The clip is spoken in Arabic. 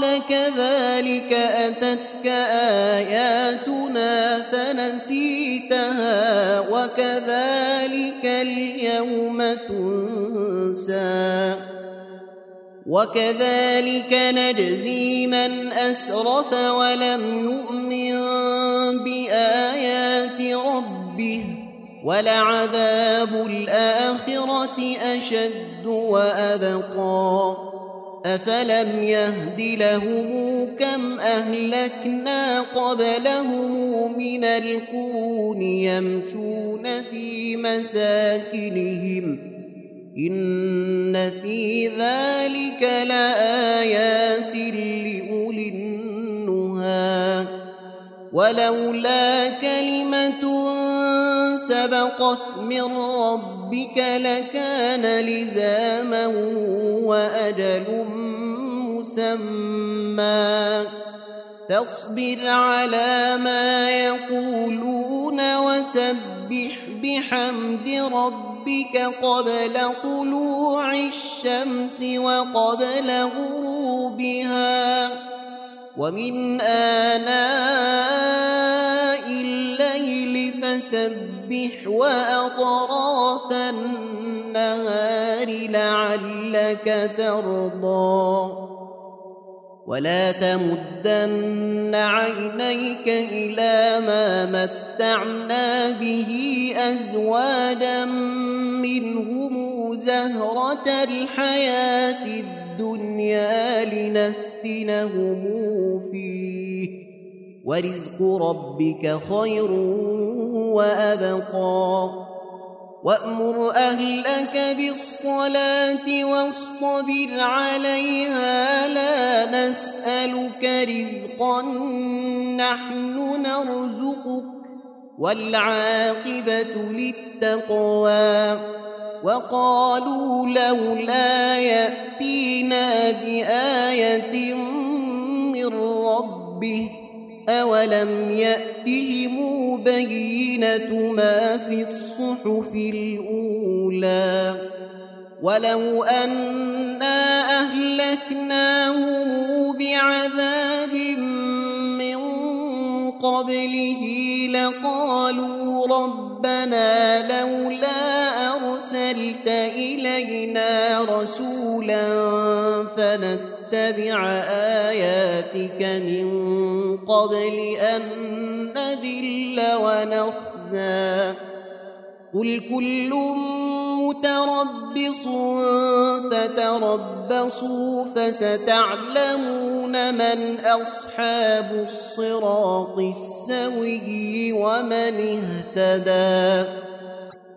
قال كذلك أتتك آياتنا فنسيتها وكذلك اليوم تنسى وكذلك نجزي من أسرف ولم يؤمن بآيات ربه ولعذاب الآخرة أشد وأبقى أفلم يهد لهم كم أهلكنا قبلهم من القرون يمشون في مساكنهم إن في ذلك لآيات لأولي النهى ولولا كلمة سبقت من ربك لكان لزاما وأجل مسمى فاصبر على ما يقولون وسبح بحمد ربك قبل طلوع الشمس وقبل غروبها ومن آناء الليل فسبح وأطراف النهار لعلك ترضى ولا تمدن عينيك إلى ما متعنا به أزواجا منهم زهرة الحياة الدنيا لنفتنهم فيه ورزق ربك خير وأبقى وأمر أهلك بالصلاة واصطبر عليها لا نسألك رزقا نحن نرزقك والعاقبة للتقوى وقالوا لولا يأتينا بآية من ربه أولم يأتهم بينة ما في الصحف الأولى ولو أنا أهلكناهم بعذاب من قبله لقالوا ربنا لولا أرسلت إلينا رسولا فنتبع آياتك من قبل أن نذل ونخزى قل كل متربص فتربصوا فستعلمون من أصحاب الصراط السوي ومن اهتدى